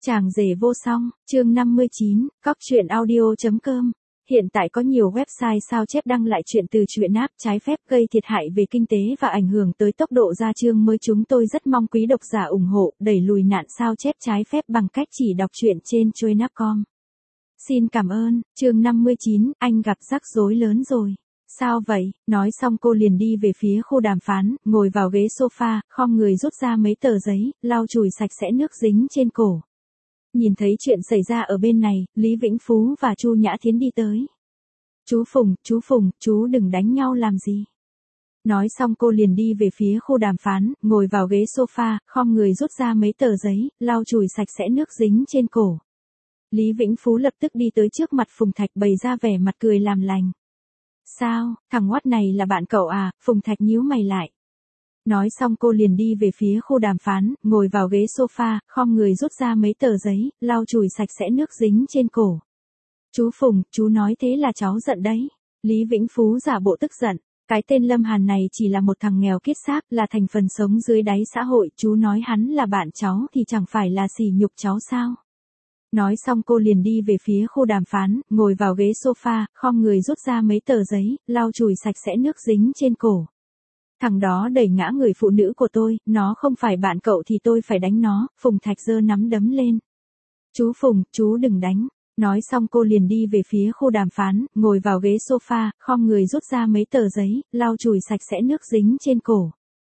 Chàng rể vô song, chương 59, cóc.audio.com. Hiện tại có nhiều website sao chép đăng lại chuyện từ truyện app trái phép gây thiệt hại về kinh tế và ảnh hưởng tới tốc độ ra chương mới. Chúng tôi rất mong quý độc giả ủng hộ, đẩy lùi nạn sao chép trái phép bằng cách chỉ đọc truyện trên Truyện.com. Xin cảm ơn. Chương 59, anh gặp rắc rối lớn rồi. Sao vậy? Nói xong cô liền đi về phía khu đàm phán, ngồi vào ghế sofa, khom người rút ra mấy tờ giấy, lau chùi sạch sẽ nước dính trên cổ. Nhìn thấy chuyện xảy ra ở bên này, Lý Vĩnh Phú và Chu Nhã Thiến đi tới. Chú Phùng, chú đừng đánh nhau làm gì. Nói xong cô liền đi về phía khu đàm phán, ngồi vào ghế sofa, khom người rút ra mấy tờ giấy, lau chùi sạch sẽ nước dính trên cổ. Lý Vĩnh Phú lập tức đi tới trước mặt Phùng Thạch bày ra vẻ mặt cười làm lành. Sao, thằng ngoắt này là bạn cậu à? Phùng Thạch nhíu mày lại. Nói xong cô liền đi về phía khu đàm phán, ngồi vào ghế sofa, khom người rút ra mấy tờ giấy, lau chùi sạch sẽ nước dính trên cổ. Chú Phùng, chú nói thế là cháu giận đấy. Lý Vĩnh Phú giả bộ tức giận. Cái tên Lâm Hàn này chỉ là một thằng nghèo kiết xác, là thành phần sống dưới đáy xã hội. Chú nói hắn là bạn cháu thì chẳng phải là sỉ nhục cháu sao? Nói xong cô liền đi về phía khu đàm phán, ngồi vào ghế sofa, khom người rút ra mấy tờ giấy, lau chùi sạch sẽ nước dính trên cổ. Thằng đó đẩy ngã người phụ nữ của tôi, nó không phải bạn cậu thì tôi phải đánh nó. Phùng Thạch giơ nắm đấm lên. Chú Phùng, chú đừng đánh. Nói xong cô liền đi về phía khu đàm phán, ngồi vào ghế sofa, khom người rút ra mấy tờ giấy, lau chùi sạch sẽ nước dính trên cổ.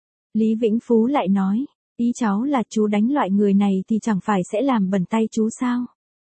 Lý Vĩnh Phú lại nói, ý cháu là chú đánh loại người này thì chẳng phải sẽ làm bẩn tay chú sao?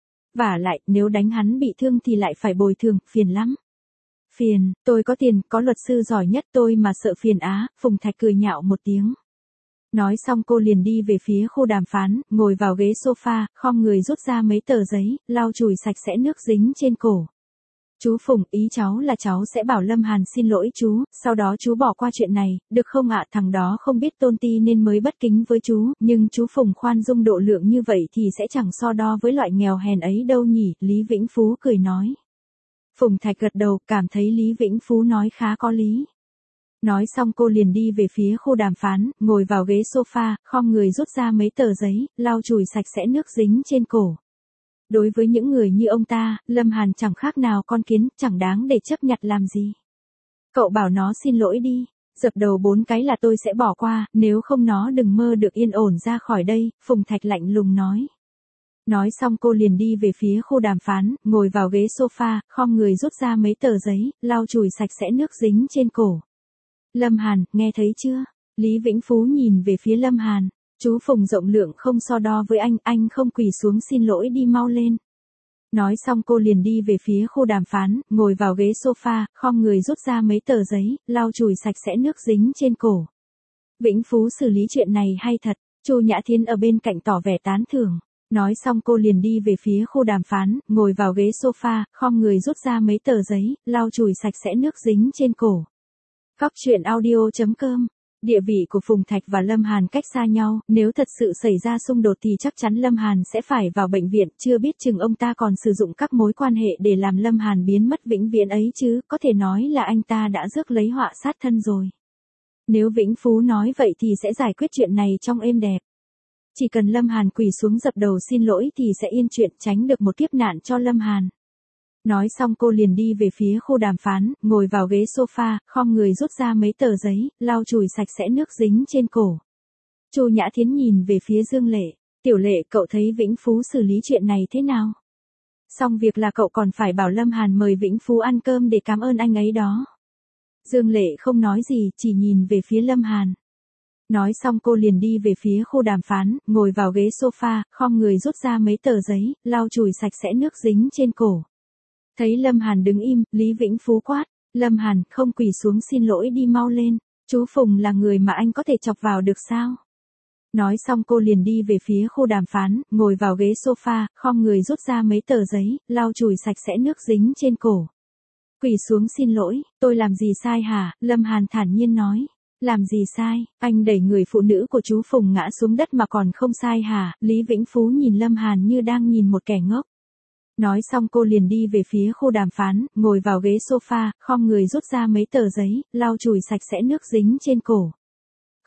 Vả lại, nếu đánh hắn bị thương thì lại phải bồi thường, phiền lắm. Phiền, tôi có tiền, có luật sư giỏi nhất tôi mà sợ phiền á. Phùng Thạch cười nhạo một tiếng. Nói xong cô liền đi về phía khu đàm phán, ngồi vào ghế sofa, khom người rút ra mấy tờ giấy, lau chùi sạch sẽ nước dính trên cổ. Chú Phùng, ý cháu là cháu sẽ bảo Lâm Hàn xin lỗi chú, sau đó chú bỏ qua chuyện này, được không ạ? Thằng đó không biết tôn ti nên mới bất kính với chú, nhưng chú Phùng khoan dung độ lượng như vậy thì sẽ chẳng so đo với loại nghèo hèn ấy đâu nhỉ. Lý Vĩnh Phú cười nói. Phùng Thạch gật đầu, cảm thấy Lý Vĩnh Phú nói khá có lý. Nói xong cô liền đi về phía khu đàm phán, ngồi vào ghế sofa, khom người rút ra mấy tờ giấy, lau chùi sạch sẽ nước dính trên cổ. Đối với những người như ông ta, Lâm Hàn chẳng khác nào con kiến, chẳng đáng để chấp nhặt làm gì. Cậu bảo nó xin lỗi đi, dập đầu 4 cái là tôi sẽ bỏ qua, nếu không nó đừng mơ được yên ổn ra khỏi đây. Phùng Thạch lạnh lùng nói. Nói xong cô liền đi về phía khu đàm phán, ngồi vào ghế sofa, khom người rút ra mấy tờ giấy, lau chùi sạch sẽ nước dính trên cổ. Lâm Hàn, nghe thấy chưa? Lý Vĩnh Phú nhìn về phía Lâm Hàn. Chú Phùng rộng lượng không so đo với anh không quỳ xuống xin lỗi đi mau lên. Nói xong cô liền đi về phía khu đàm phán, ngồi vào ghế sofa, khom người rút ra mấy tờ giấy, lau chùi sạch sẽ nước dính trên cổ. Vĩnh Phú xử lý chuyện này hay thật. Chu Nhã Thiến ở bên cạnh tỏ vẻ tán thưởng. Nói xong cô liền đi về phía khu đàm phán, ngồi vào ghế sofa, khom người rút ra mấy tờ giấy, lau chùi sạch sẽ nước dính trên cổ. Cóc.audio.com. Địa vị của Phùng Thạch và Lâm Hàn cách xa nhau, nếu thật sự xảy ra xung đột thì chắc chắn Lâm Hàn sẽ phải vào bệnh viện, chưa biết chừng ông ta còn sử dụng các mối quan hệ để làm Lâm Hàn biến mất vĩnh viễn ấy chứ, có thể nói là anh ta đã rước lấy họa sát thân rồi. Nếu Vĩnh Phú nói vậy thì sẽ giải quyết chuyện này trong êm đẹp. Chỉ cần Lâm Hàn quỳ xuống dập đầu xin lỗi thì sẽ yên chuyện, tránh được một kiếp nạn cho Lâm Hàn. Nói xong cô liền đi về phía khu đàm phán, ngồi vào ghế sofa, khom người rút ra mấy tờ giấy, lau chùi sạch sẽ nước dính trên cổ. Chu Nhã Thiến nhìn về phía Dương Lệ. Tiểu Lệ, cậu thấy Vĩnh Phú xử lý chuyện này thế nào? Xong việc là cậu còn phải bảo Lâm Hàn mời Vĩnh Phú ăn cơm để cảm ơn anh ấy đó. Dương Lệ không nói gì, chỉ nhìn về phía Lâm Hàn. Nói xong cô liền đi về phía khu đàm phán, ngồi vào ghế sofa, khom người rút ra mấy tờ giấy, lau chùi sạch sẽ nước dính trên cổ. Thấy Lâm Hàn đứng im, Lý Vĩnh Phú quát. Lâm Hàn, không quỳ xuống xin lỗi đi mau lên. Chú Phùng là người mà anh có thể chọc vào được sao? Nói xong cô liền đi về phía khu đàm phán, ngồi vào ghế sofa, khom người rút ra mấy tờ giấy, lau chùi sạch sẽ nước dính trên cổ. Quỳ xuống xin lỗi, tôi làm gì sai hả? Lâm Hàn thản nhiên nói. Làm gì sai, anh đẩy người phụ nữ của chú Phùng ngã xuống đất mà còn không sai hả? Lý Vĩnh Phú nhìn Lâm Hàn như đang nhìn một kẻ ngốc. Nói xong cô liền đi về phía khu đàm phán, ngồi vào ghế sofa, khom người rút ra mấy tờ giấy, lau chùi sạch sẽ nước dính trên cổ.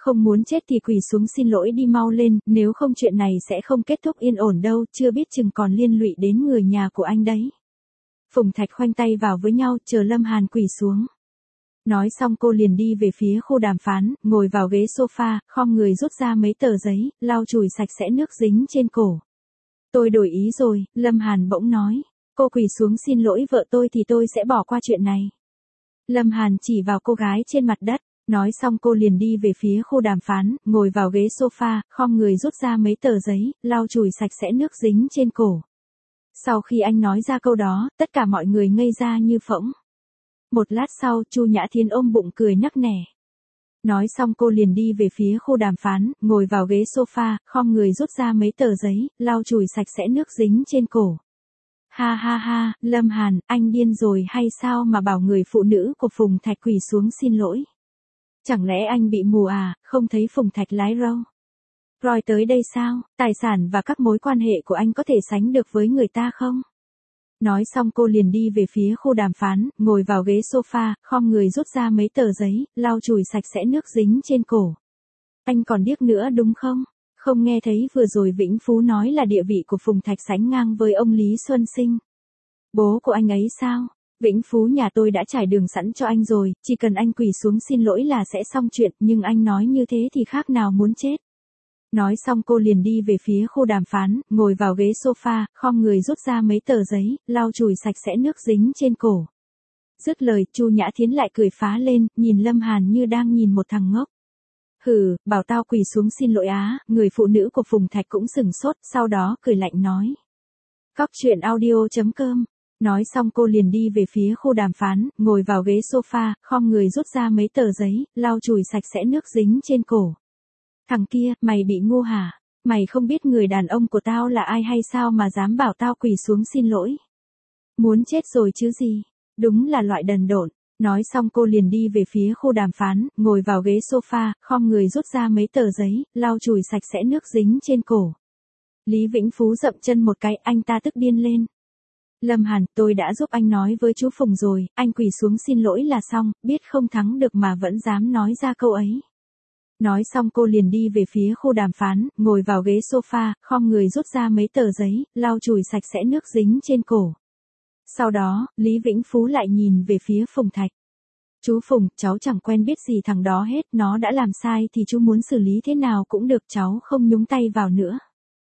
Không muốn chết thì quỳ xuống xin lỗi đi mau lên, nếu không chuyện này sẽ không kết thúc yên ổn đâu, chưa biết chừng còn liên lụy đến người nhà của anh đấy. Phùng Thạch khoanh tay vào với nhau, chờ Lâm Hàn quỳ xuống. Nói xong cô liền đi về phía khu đàm phán, ngồi vào ghế sofa, khom người rút ra mấy tờ giấy, lau chùi sạch sẽ nước dính trên cổ. Tôi đổi ý rồi, Lâm Hàn bỗng nói. Cô quỳ xuống xin lỗi vợ tôi thì tôi sẽ bỏ qua chuyện này. Lâm Hàn chỉ vào cô gái trên mặt đất. Nói xong cô liền đi về phía khu đàm phán, ngồi vào ghế sofa, khom người rút ra mấy tờ giấy, lau chùi sạch sẽ nước dính trên cổ. Sau khi anh nói ra câu đó, tất cả mọi người ngây ra như phỗng. Một lát sau, Chu Nhã Thiến ôm bụng cười nắc nẻ. Nói xong cô liền đi về phía khu đàm phán, ngồi vào ghế sofa, khom người rút ra mấy tờ giấy, lau chùi sạch sẽ nước dính trên cổ. Ha ha ha, Lâm Hàn, anh điên rồi hay sao mà bảo người phụ nữ của Phùng Thạch quỳ xuống xin lỗi? Chẳng lẽ anh bị mù à, không thấy Phùng Thạch lái râu? Rồi tới đây sao, tài sản và các mối quan hệ của anh có thể sánh được với người ta không? Nói xong cô liền đi về phía khu đàm phán, ngồi vào ghế sofa, khom người rút ra mấy tờ giấy, lau chùi sạch sẽ nước dính trên cổ. Anh còn điếc nữa đúng không? Không nghe thấy vừa rồi Vĩnh Phú nói là địa vị của Phùng Thạch sánh ngang với ông Lý Xuân Sinh. Bố của anh ấy sao? Vĩnh Phú nhà tôi đã trải đường sẵn cho anh rồi, chỉ cần anh quỳ xuống xin lỗi là sẽ xong chuyện, nhưng anh nói như thế thì khác nào muốn chết. Nói xong cô liền đi về phía khu đàm phán, ngồi vào ghế sofa, khom người rút ra mấy tờ giấy, lau chùi sạch sẽ nước dính trên cổ. Dứt lời, Chu Nhã Thiến lại cười phá lên, nhìn Lâm Hàn như đang nhìn một thằng ngốc. Hừ, bảo tao quỳ xuống xin lỗi á, người phụ nữ của Phùng Thạch cũng sừng sốt, sau đó cười lạnh nói. Cóc truyện audio.com. Nói xong cô liền đi về phía khu đàm phán, ngồi vào ghế sofa, khom người rút ra mấy tờ giấy, lau chùi sạch sẽ nước dính trên cổ. Thằng kia, mày bị ngu hả? Mày không biết người đàn ông của tao là ai hay sao mà dám bảo tao quỳ xuống xin lỗi? Muốn chết rồi chứ gì? Đúng là loại đần độn. Nói xong cô liền đi về phía khu đàm phán, ngồi vào ghế sofa, khom người rút ra mấy tờ giấy, lau chùi sạch sẽ nước dính trên cổ. Lý Vĩnh Phú dậm chân một cái, anh ta tức điên lên. Lâm Hàn, tôi đã giúp anh nói với chú Phùng rồi, anh quỳ xuống xin lỗi là xong, biết không thắng được mà vẫn dám nói ra câu ấy. Nói xong cô liền đi về phía khu đàm phán, ngồi vào ghế sofa, khom người rút ra mấy tờ giấy, lau chùi sạch sẽ nước dính trên cổ. Sau đó, Lý Vĩnh Phú lại nhìn về phía Phùng Thạch. Chú Phùng, cháu chẳng quen biết gì thằng đó hết, nó đã làm sai thì chú muốn xử lý thế nào cũng được, cháu không nhúng tay vào nữa.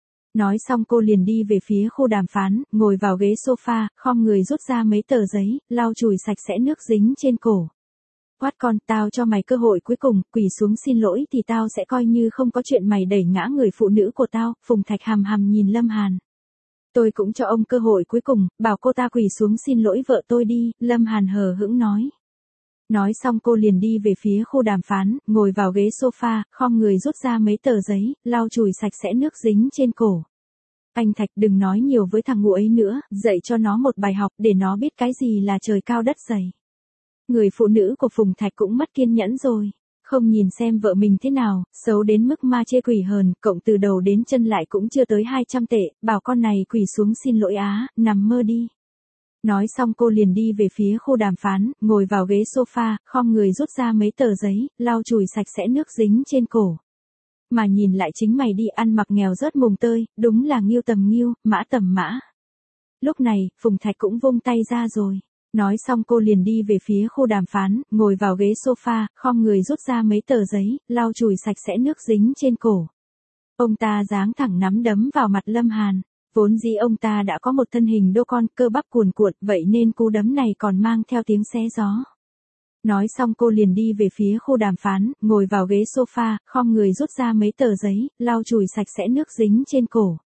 Nói xong cô liền đi về phía khu đàm phán, ngồi vào ghế sofa, khom người rút ra mấy tờ giấy, lau chùi sạch sẽ nước dính trên cổ. Quát con, tao cho mày cơ hội cuối cùng, quỳ xuống xin lỗi thì tao sẽ coi như không có chuyện mày đẩy ngã người phụ nữ của tao. Phùng Thạch hằm hằm nhìn Lâm Hàn. Tôi cũng cho ông cơ hội cuối cùng, bảo cô ta quỳ xuống xin lỗi vợ tôi đi, Lâm Hàn hờ hững nói. Nói xong cô liền đi về phía khu đàm phán, ngồi vào ghế sofa, khom người rút ra mấy tờ giấy, lau chùi sạch sẽ nước dính trên cổ. Anh Thạch đừng nói nhiều với thằng ngu ấy nữa, dạy cho nó một bài học để nó biết cái gì là trời cao đất dày. Người phụ nữ của Phùng Thạch cũng mất kiên nhẫn rồi. Không nhìn xem vợ mình thế nào, xấu đến mức ma chê quỷ hờn, cộng từ đầu đến chân lại cũng chưa tới 200 tệ, bảo con này quỳ xuống xin lỗi á, nằm mơ đi. Nói xong cô liền đi về phía khu đàm phán, ngồi vào ghế sofa, khom người rút ra mấy tờ giấy, lau chùi sạch sẽ nước dính trên cổ. Mà nhìn lại chính mày đi, ăn mặc nghèo rớt mùng tơi, đúng là nghiêu tầm nghiêu, mã tầm mã. Lúc này, Phùng Thạch cũng vung tay ra rồi. Nói xong cô liền đi về phía khu đàm phán, ngồi vào ghế sofa, khom người rút ra mấy tờ giấy, lau chùi sạch sẽ nước dính trên cổ. Ông ta giáng thẳng nắm đấm vào mặt Lâm Hàn. Vốn dĩ ông ta đã có một thân hình đô con, cơ bắp cuồn cuộn, vậy nên cú đấm này còn mang theo tiếng xé gió. Nói xong cô liền đi về phía khu đàm phán, ngồi vào ghế sofa, khom người rút ra mấy tờ giấy, lau chùi sạch sẽ nước dính trên cổ.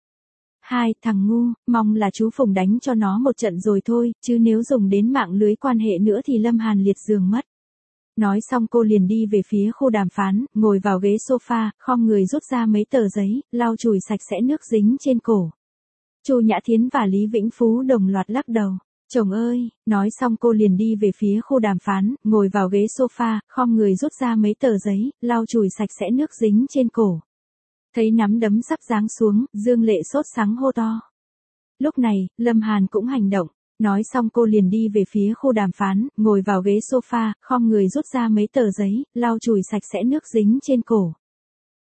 Thằng ngu, mong là chú Phùng đánh cho nó một trận rồi thôi, chứ nếu dùng đến mạng lưới quan hệ nữa thì Lâm Hàn liệt giường mất. Nói xong cô liền đi về phía khu đàm phán, ngồi vào ghế sofa, khom người rút ra mấy tờ giấy, lau chùi sạch sẽ nước dính trên cổ. Chu Nhã Thiến và Lý Vĩnh Phú đồng loạt lắc đầu. Chồng ơi, nói xong cô liền đi về phía khu đàm phán, ngồi vào ghế sofa, khom người rút ra mấy tờ giấy, lau chùi sạch sẽ nước dính trên cổ. Thấy nắm đấm sắp giáng xuống, Dương Lệ sốt sắng hô to. Lúc này, Lâm Hàn cũng hành động. Nói xong cô liền đi về phía khu đàm phán, ngồi vào ghế sofa, khom người rút ra mấy tờ giấy, lau chùi sạch sẽ nước dính trên cổ.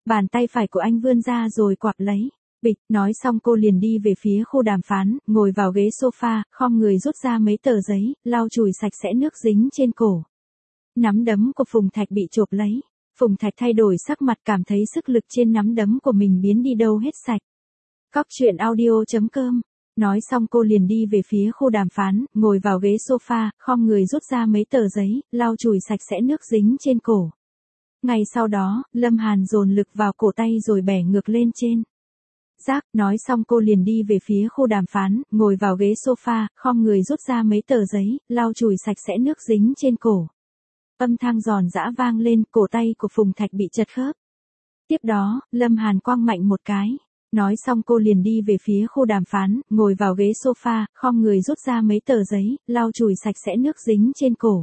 Bàn tay phải của anh vươn ra rồi quặp lấy. Bịch, nói xong cô liền đi về phía khu đàm phán, ngồi vào ghế sofa, khom người rút ra mấy tờ giấy, lau chùi sạch sẽ nước dính trên cổ. Nắm đấm của Phùng Thạch bị chộp lấy. Phùng Thạch thay đổi sắc mặt, cảm thấy sức lực trên nắm đấm của mình biến đi đâu hết sạch. Cóc truyện audio.com. Nói xong cô liền đi về phía khu đàm phán, ngồi vào ghế sofa, khom người rút ra mấy tờ giấy, lau chùi sạch sẽ nước dính trên cổ. Ngay sau đó, Lâm Hàn dồn lực vào cổ tay rồi bẻ ngược lên trên. Rác, nói xong cô liền đi về phía khu đàm phán, ngồi vào ghế sofa, khom người rút ra mấy tờ giấy, lau chùi sạch sẽ nước dính trên cổ. Âm thanh giòn giã vang lên, cổ tay của Phùng Thạch bị chật khớp. Tiếp đó, Lâm Hàn quăng mạnh một cái. Nói xong cô liền đi về phía khu đàm phán, ngồi vào ghế sofa, khom người rút ra mấy tờ giấy, lau chùi sạch sẽ nước dính trên cổ.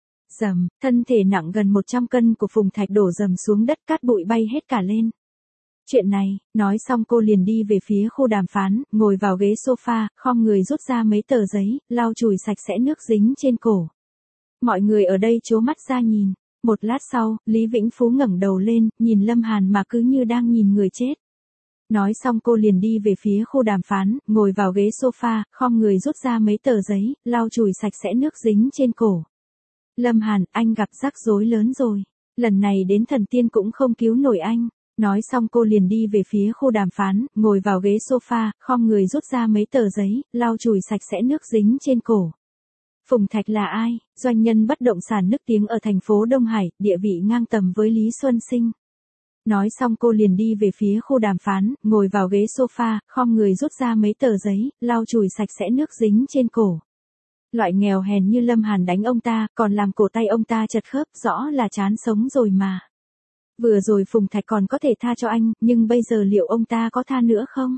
Rầm, thân thể nặng gần 100 cân của Phùng Thạch đổ rầm xuống đất, cát bụi bay hết cả lên. Chuyện này, nói xong cô liền đi về phía khu đàm phán, ngồi vào ghế sofa, khom người rút ra mấy tờ giấy, lau chùi sạch sẽ nước dính trên cổ. Mọi người ở đây trố mắt ra nhìn. Một lát sau, Lý Vĩnh Phú ngẩng đầu lên, nhìn Lâm Hàn mà cứ như đang nhìn người chết. Nói xong cô liền đi về phía khu đàm phán, ngồi vào ghế sofa, khom người rút ra mấy tờ giấy, lau chùi sạch sẽ nước dính trên cổ. Lâm Hàn, anh gặp rắc rối lớn rồi. Lần này đến thần tiên cũng không cứu nổi anh. Nói xong cô liền đi về phía khu đàm phán, ngồi vào ghế sofa, khom người rút ra mấy tờ giấy, lau chùi sạch sẽ nước dính trên cổ. Phùng Thạch là ai? Doanh nhân bất động sản nức tiếng ở thành phố Đông Hải, địa vị ngang tầm với Lý Xuân Sinh. Nói xong cô liền đi về phía khu đàm phán, ngồi vào ghế sofa, khom người rút ra mấy tờ giấy, lau chùi sạch sẽ nước dính trên cổ. Loại nghèo hèn như Lâm Hàn đánh ông ta, còn làm cổ tay ông ta chật khớp, rõ là chán sống rồi mà. Vừa rồi Phùng Thạch còn có thể tha cho anh, nhưng bây giờ liệu ông ta có tha nữa không?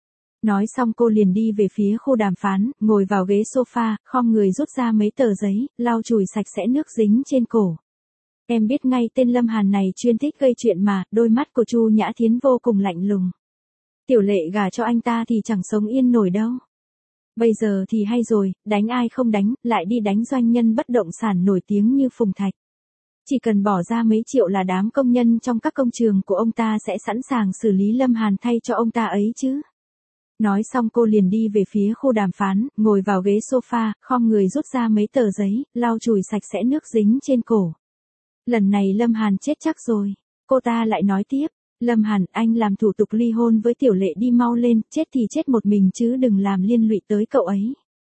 Nói xong cô liền đi về phía khu đàm phán, ngồi vào ghế sofa, khom người rút ra mấy tờ giấy, lau chùi sạch sẽ nước dính trên cổ. Em biết ngay tên Lâm Hàn này chuyên thích gây chuyện mà, đôi mắt của Chu Nhã Thiến vô cùng lạnh lùng. Tiểu Lệ gả cho anh ta thì chẳng sống yên nổi đâu. Bây giờ thì hay rồi, đánh ai không đánh, lại đi đánh doanh nhân bất động sản nổi tiếng như Phùng Thạch. Chỉ cần bỏ ra mấy triệu là đám công nhân trong các công trường của ông ta sẽ sẵn sàng xử lý Lâm Hàn thay cho ông ta ấy chứ. Nói xong cô liền đi về phía khu đàm phán, ngồi vào ghế sofa, khom người rút ra mấy tờ giấy, lau chùi sạch sẽ nước dính trên cổ. Lần này Lâm Hàn chết chắc rồi. Cô ta lại nói tiếp, Lâm Hàn, anh làm thủ tục ly hôn với Tiểu Lệ đi mau lên, chết thì chết một mình chứ đừng làm liên lụy tới cậu ấy.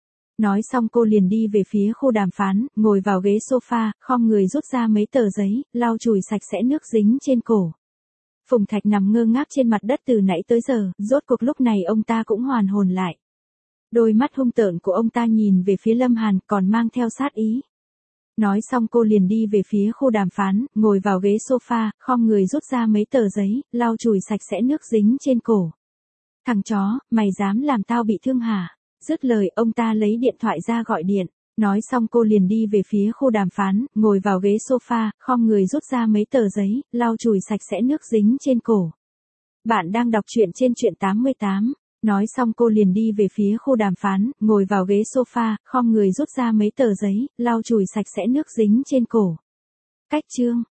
Nói xong cô liền đi về phía khu đàm phán, ngồi vào ghế sofa, khom người rút ra mấy tờ giấy, lau chùi sạch sẽ nước dính trên cổ. Phùng Thạch nằm ngơ ngác trên mặt đất từ nãy tới giờ, rốt cuộc lúc này ông ta cũng hoàn hồn lại. Đôi mắt hung tợn của ông ta nhìn về phía Lâm Hàn, còn mang theo sát ý. Nói xong cô liền đi về phía khu đàm phán, ngồi vào ghế sofa, khom người rút ra mấy tờ giấy, lau chùi sạch sẽ nước dính trên cổ. Thằng chó, mày dám làm tao bị thương hả? Dứt lời, ông ta lấy điện thoại ra gọi điện. Nói xong cô liền đi về phía khu đàm phán, ngồi vào ghế sofa, khom người rút ra mấy tờ giấy, lau chùi sạch sẽ nước dính trên cổ. Bạn đang đọc truyện trên truyện 88. Nói xong cô liền đi về phía khu đàm phán, ngồi vào ghế sofa, khom người rút ra mấy tờ giấy, lau chùi sạch sẽ nước dính trên cổ. Cách chương